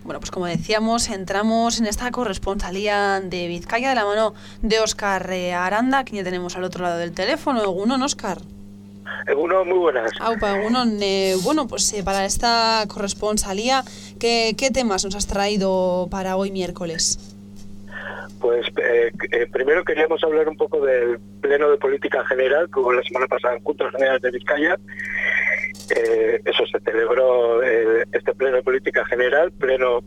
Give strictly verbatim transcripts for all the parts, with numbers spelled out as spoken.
bueno, pues como decíamos, entramos en esta corresponsalía de Vizcaya de la mano de Óscar eh, Aranda, quien ya tenemos al otro lado del teléfono. Egunon, Óscar. Egunon, muy buenas. Aupa, Egunon. Eh, bueno, pues eh, para esta corresponsalía, ¿qué, ¿qué temas nos has traído para hoy miércoles? Pues eh, eh, primero queríamos hablar un poco del Pleno de Política General, que hubo la semana pasada en Juntas Generales de Vizcaya. Eh, eso se celebró, eh, este Pleno de Política General, pleno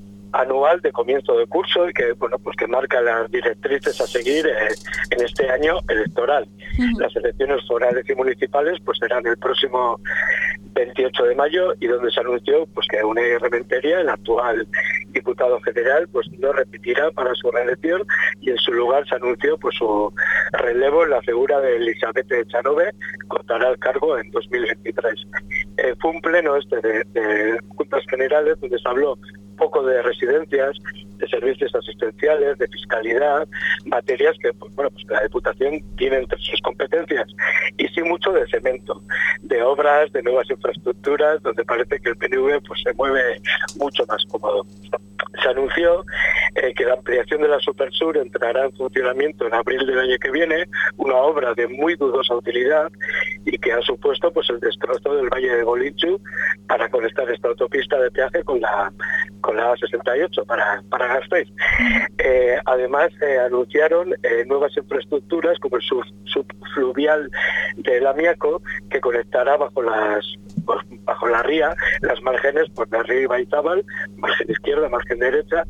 anual de comienzo de curso y que bueno pues que marca las directrices a seguir eh, en este año electoral. Uh-huh. Las elecciones forales y municipales pues serán el próximo veintiocho de mayo y donde se anunció pues que Unai Rementeria, el actual diputado general, pues no repetirá para su reelección y en su lugar se anunció pues su relevo en la figura de Elisabeth Echanove, que optará al cargo en dos mil veintitrés. Eh, fue un pleno este de, de Juntas Generales donde se habló poco de residencias, de servicios asistenciales, de fiscalidad, materias que pues, bueno, pues la Diputación tiene entre sus competencias, y sí mucho de cemento, de obras, de nuevas infraestructuras, donde parece que el P N V pues se mueve mucho más cómodo. Se anunció eh, que la ampliación de la Supersur entrará en funcionamiento en abril del año que viene, una obra de muy dudosa utilidad y que ha supuesto pues el destrozo del Valle de Golinchu para conectar esta autopista de peaje con la con la A sesenta y ocho para, para Gasteiz. Eh, además eh, anunciaron eh, nuevas infraestructuras como el sub, subfluvial del Amiaco, que conectará bajo las pues, bajo la ría las márgenes por la ría Ibaizábal, margen izquierda, margen derecha,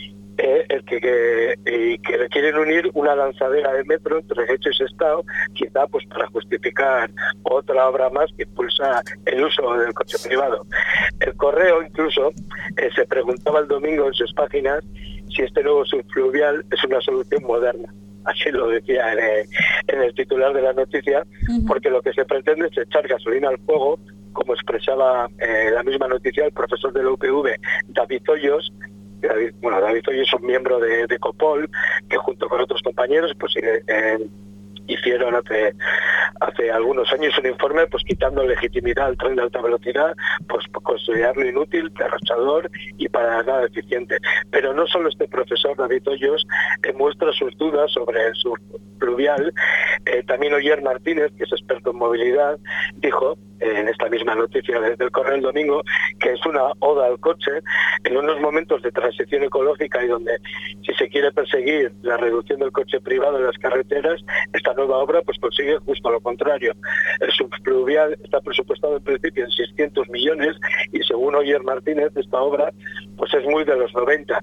eh, el que, que, eh, que le quieren unir una lanzadera de metro entre Getxo y Sestao, quizá pues para justificar otra obra más que impulsa el uso del coche privado. El Correo incluso eh, se preguntaba el domingo en sus páginas si este nuevo subfluvial es una solución moderna. Así lo decía en el, en el titular de la noticia, porque lo que se pretende es echar gasolina al fuego, como expresaba eh, la misma noticia el profesor de la U P V, David Hoyos. David, bueno, David Hoyos es un miembro de, de Copol, que junto con otros compañeros pues eh, eh, hicieron hace hace algunos años un informe pues quitando legitimidad al tren de alta velocidad, pues por considerarlo inútil, derrochador y para nada eficiente. Pero no solo este profesor David Hoyos eh, muestra sus dudas sobre el subfluvial, eh, también Oyer Martínez, que es experto en movilidad, dijo eh, en esta misma noticia desde el Correo el domingo que es una oda al coche en unos momentos de transición ecológica y donde si se quiere perseguir la reducción del coche privado en las carreteras, esta nueva obra pues consigue justo lo contrario. El subfluvial está presupuestado en principio en seiscientos millones y según Oyer Martínez esta obra pues es muy de los noventa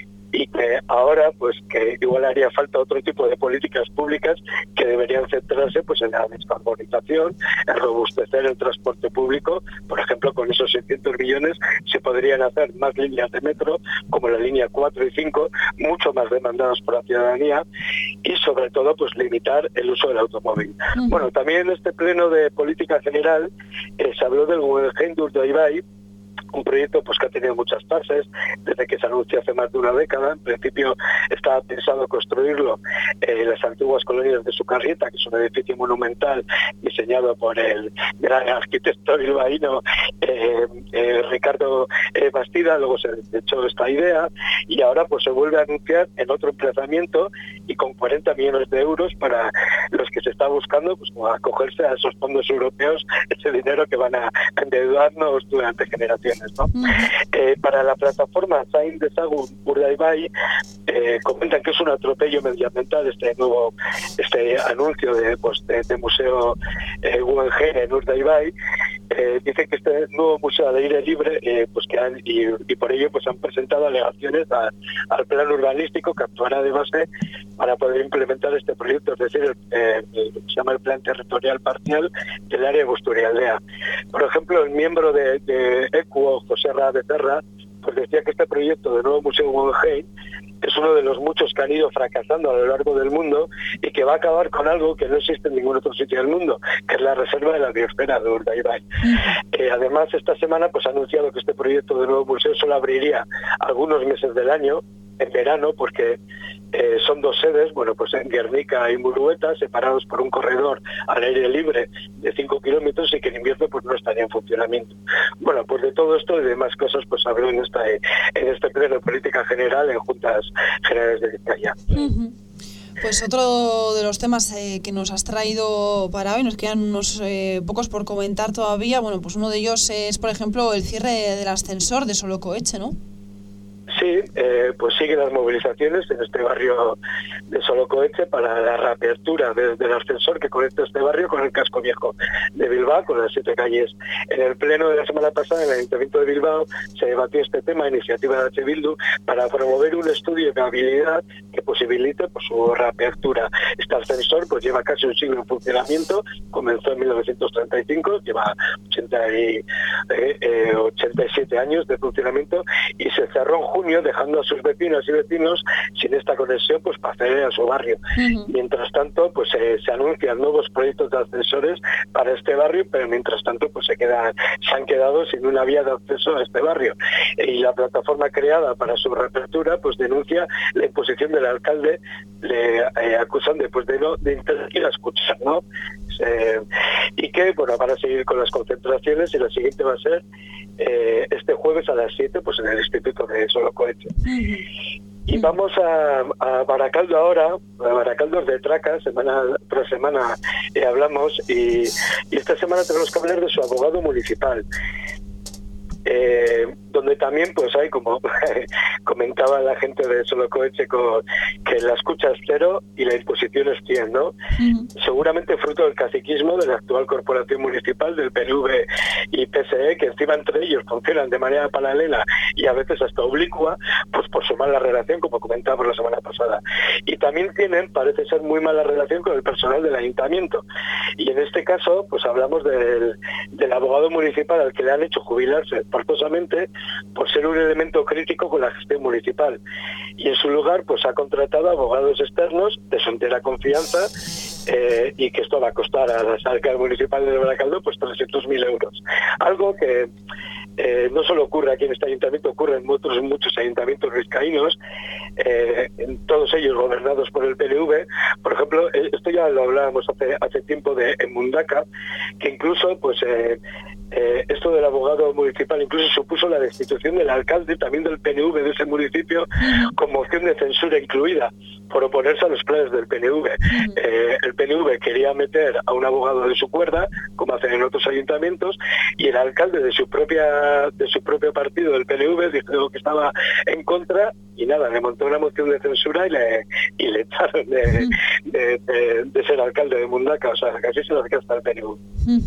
y que ahora pues que igual haría falta otro tipo de políticas públicas que deberían centrarse pues en la descarbonización, en robustecer el transporte público. Por ejemplo, con esos seiscientos millones se podrían hacer más líneas de metro como la línea cuatro y cinco, mucho más demandadas por la ciudadanía, y sobre todo pues limitar el uso del automóvil. Uh-huh. Bueno, también en este pleno de política general eh, se habló del Guggenheim de Urdaibai, un proyecto pues que ha tenido muchas fases desde que se anunció hace más de una década. En principio estaba pensado construirlo en eh, las antiguas colonias de Sucarrieta, que es un edificio monumental diseñado por el gran arquitecto bilbaíno eh, eh, Ricardo eh, Bastida. Luego se echó esta idea y ahora pues se vuelve a anunciar en otro emplazamiento y con cuarenta millones de euros para los que se está buscando pues acogerse a esos fondos europeos, ese dinero que van a endeudarnos durante generaciones, ¿no? Uh-huh. Eh, para la plataforma Zain Dezagun Urdaibai eh, comentan que es un atropello medioambiental este nuevo este anuncio de, pues, de, de museo eh, Guggenheim en Urdaibai. Eh, dice que este nuevo museo al aire libre eh, pues que han, y, y por ello pues han presentado alegaciones a, al plan urbanístico que actuará de base para poder implementar este proyecto, es decir, el, eh, el, se llama el plan territorial parcial del área de Busturialdea. Por ejemplo, el miembro de, de ECUO, José Ra Becerra, pues decía que este proyecto de nuevo museo Guggenheim es uno de los muchos que han ido fracasando a lo largo del mundo y que va a acabar con algo que no existe en ningún otro sitio del mundo, que es la reserva de la biosfera de Urdaibai. Uh-huh. Eh, además, esta semana pues ha anunciado que este proyecto de nuevo museo solo abriría algunos meses del año, en verano, porque Eh, son dos sedes, bueno, pues en Guernica y Murueta, separados por un corredor al aire libre de cinco kilómetros y que en invierno pues no estaría en funcionamiento. Bueno, pues de todo esto y demás cosas pues habló en, esta, en este pleno de política general en Juntas Generales de Vizcaya. Uh-huh. Pues otro de los temas eh, que nos has traído para hoy, nos quedan unos eh, pocos por comentar todavía. Bueno, pues uno de ellos es, por ejemplo, el cierre del ascensor de Solocoetxe, ¿no? Sí, eh, pues siguen las movilizaciones en este barrio de Solocoetxe para la reapertura de, del ascensor que conecta este barrio con el casco viejo de Bilbao, con las siete calles. En el pleno de la semana pasada, en el Ayuntamiento de Bilbao, se debatió este tema, iniciativa de H. Bildu, para promover un estudio de viabilidad que posibilite pues, su reapertura. Este ascensor pues lleva casi un siglo en funcionamiento, comenzó en mil novecientos treinta y cinco, lleva ochenta y, eh, eh, ochenta y siete años de funcionamiento y se cerró en junio, dejando a sus vecinos y vecinos sin esta conexión pues para acceder a su barrio. Uh-huh. Mientras tanto, pues eh, se anuncian nuevos proyectos de ascensores para este barrio, pero mientras tanto pues se quedan, se han quedado sin una vía de acceso a este barrio. Y la plataforma creada para su reapertura pues denuncia la imposición del alcalde, le eh, acusan de, pues, de no de intervenir a escuchar, ¿no? Eh, y que, bueno, van a seguir con las concentraciones y la siguiente va a ser eh, este jueves a las siete pues en el Instituto de Solocoetxe. Uh-huh. Y vamos a, a Baracaldo ahora, a Baracaldo de Traca, semana tras semana eh, hablamos y, y esta semana tenemos que hablar de su abogado municipal. Eh, donde también pues hay, como comentaba la gente de Solocoetxe, que la escucha es cero y la imposición es cien, ¿no? Uh-huh. Seguramente fruto del caciquismo de la actual corporación municipal del P N V y P S E, que encima entre ellos funcionan de manera paralela y a veces hasta oblicua, pues por su mala relación, como comentábamos la semana pasada. Y también tienen, parece ser, muy mala relación con el personal del ayuntamiento. Y en este caso, pues hablamos del, del abogado municipal al que le han hecho jubilarse forzosamente por ser un elemento crítico con la gestión municipal. Y en su lugar pues ha contratado abogados externos de su entera confianza eh, y que esto va a costar a las arcas municipales de Baracaldo pues trescientos mil euros. Algo que eh, no solo ocurre aquí en este ayuntamiento, ocurre en otros muchos ayuntamientos vizcaínos, eh, en todos ellos gobernados por el P N V. Por ejemplo, esto ya lo hablábamos hace, hace tiempo de en Mundaca, que incluso pues eh, Eh, esto del abogado municipal incluso supuso la destitución del alcalde también del P N V de ese municipio, con moción de censura incluida por oponerse a los planes del P N V. Uh-huh. Eh, el P N V quería meter a un abogado de su cuerda, como hacen en otros ayuntamientos, y el alcalde de su propia de su propio partido, del P N V, dijo que estaba en contra y nada, le montó una moción de censura y le, y le echaron de, uh-huh. de, de, de ser alcalde de Mundaca, o sea, casi se lo hacía hasta el P N V. Uh-huh.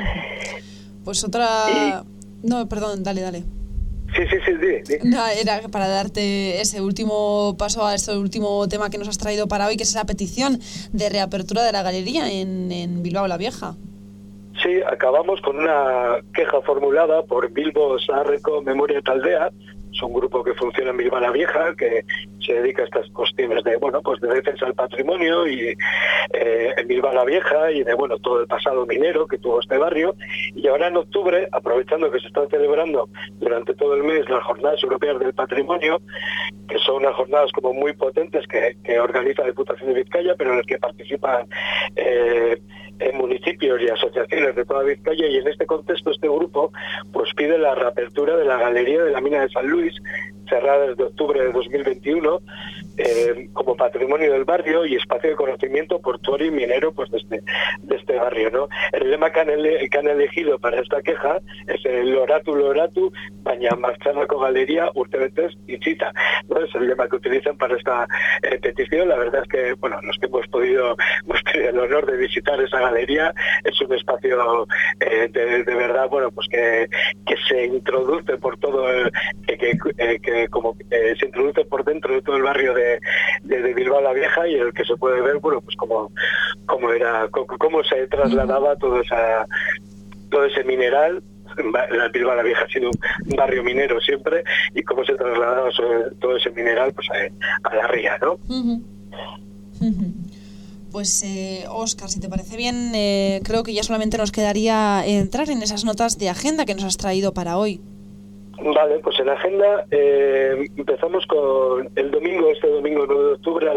Pues otra... Y... No, perdón, dale, dale. Sí, sí, sí, sí, sí. No, era para darte ese último paso a este último tema que nos has traído para hoy, que es la petición de reapertura de la galería en, en Bilbao la Vieja. Sí, acabamos con una queja formulada por Bilbo Zaharreko Memoria Taldea. Es un grupo que funciona en Bilbao la Vieja, que se dedica a estas cuestiones de, bueno, pues de defensa del patrimonio y eh, en Bilbao la Vieja y de, bueno, todo el pasado minero que tuvo este barrio. Y ahora en octubre, aprovechando que se están celebrando durante todo el mes las Jornadas Europeas del Patrimonio, que son unas jornadas como muy potentes que, que organiza la Diputación de Vizcaya, pero en las que participan eh, en municipios y asociaciones de toda Vizcaya, y en este contexto este grupo pues pide la reapertura de la galería de la mina de San Luis, cerrada desde octubre de dos mil veintiuno, eh, como patrimonio del barrio y espacio de conocimiento portuario y minero pues de este, de este barrio, ¿no? El lema que han, ele- que han elegido para esta queja es el Loratu Loratu, baina martxanako galería urtebetez itzita, ¿no? Es el lema que utilizan para esta eh, petición. La verdad es que, bueno, los que hemos podido, hemos tenido el honor de visitar esa galería, es un espacio eh, de, de verdad, bueno, pues que, que se introduce por todo, el, que, que, eh, que como eh, se introduce por dentro de todo el barrio de, de, de Bilbao la Vieja, y en el que se puede ver, bueno, pues cómo, cómo era, cómo, cómo se trasladaba todo esa, todo ese mineral. La Bilbao la Vieja ha sido un barrio minero siempre, y cómo se trasladaba todo ese mineral pues a, a la ría, ¿no? Uh-huh. Uh-huh. Pues, eh, Óscar, si te parece bien, eh, creo que ya solamente nos quedaría entrar en esas notas de agenda que nos has traído para hoy. Vale, pues en la agenda eh, empezamos con el domingo, este domingo nueve de octubre a las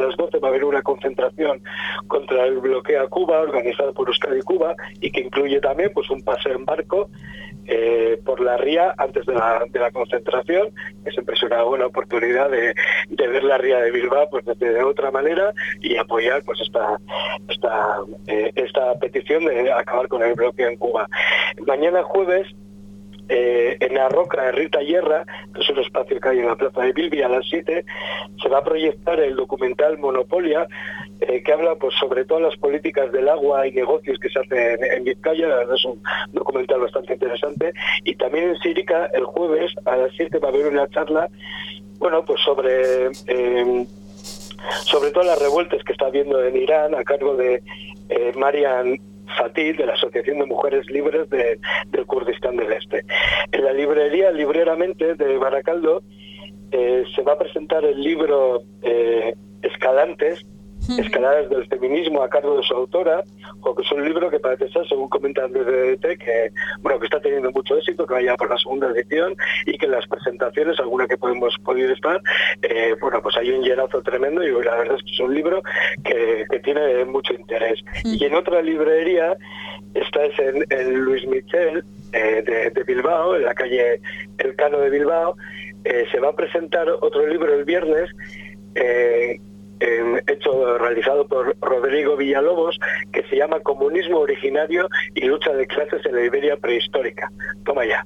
va a haber una concentración contra el bloqueo a Cuba, organizado por Euskadi Cuba, y que incluye también pues un paseo en barco eh, por la ría antes de la, de la concentración, que siempre es una buena oportunidad de, de ver la ría de Bilbao pues de, de otra manera y apoyar pues esta esta eh, esta petición de acabar con el bloqueo en Cuba. Mañana jueves, Eh, en la Roca de Rita Yerra, que es un espacio que hay en la plaza de Bilbi, a las siete, se va a proyectar el documental Monopolia, eh, que habla pues sobre todas las políticas del agua y negocios que se hacen en, en Vizcaya. La verdad es un documental bastante interesante. Y también en Sirica, el jueves, a las siete, va a haber una charla, bueno, pues sobre... Eh, sobre todas las revueltas que está habiendo en Irán, a cargo de eh, Marian Fatih, de la Asociación de Mujeres Libres de, del Kurdistán del Este. En la librería Libreramente de Baracaldo eh, se va a presentar el libro eh, Escalantes, Escaladas del Feminismo, a cargo de su autora, o que es un libro que parece ser, según comentan desde D D T, que bueno que está teniendo mucho éxito, que vaya por la segunda edición, y que en las presentaciones, alguna que podemos podido estar, eh, bueno, pues hay un llenazo tremendo, y la verdad es que es un libro que, que tiene mucho interés. Y en otra librería, esta es en, en Luis Michel, eh, de, de Bilbao, en la calle El Cano de Bilbao, eh, se va a presentar otro libro el viernes, eh, Eh, hecho realizado por Rodrigo Villalobos, que se llama Comunismo Originario y Lucha de Clases en la Iberia Prehistórica. Toma ya.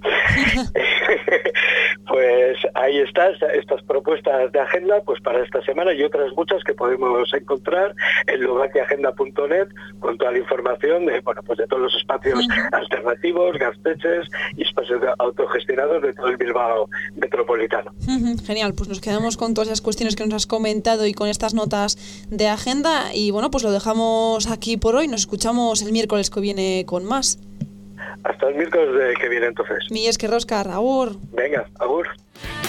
Pues ahí está, estas propuestas de agenda pues para esta semana, y otras muchas que podemos encontrar en lugakiagenda punto net, con toda la información de, bueno, pues de todos los espacios uh-huh. alternativos, gazteches y espacios autogestionados de todo el Bilbao metropolitano. Uh-huh. Genial, pues nos quedamos con todas esas cuestiones que nos has comentado y con estas notas de agenda, y bueno, pues lo dejamos aquí por hoy. Nos escuchamos el miércoles que viene con más. Hasta el miércoles de que viene entonces. Mi esker, Óscar, agur. Venga, agur.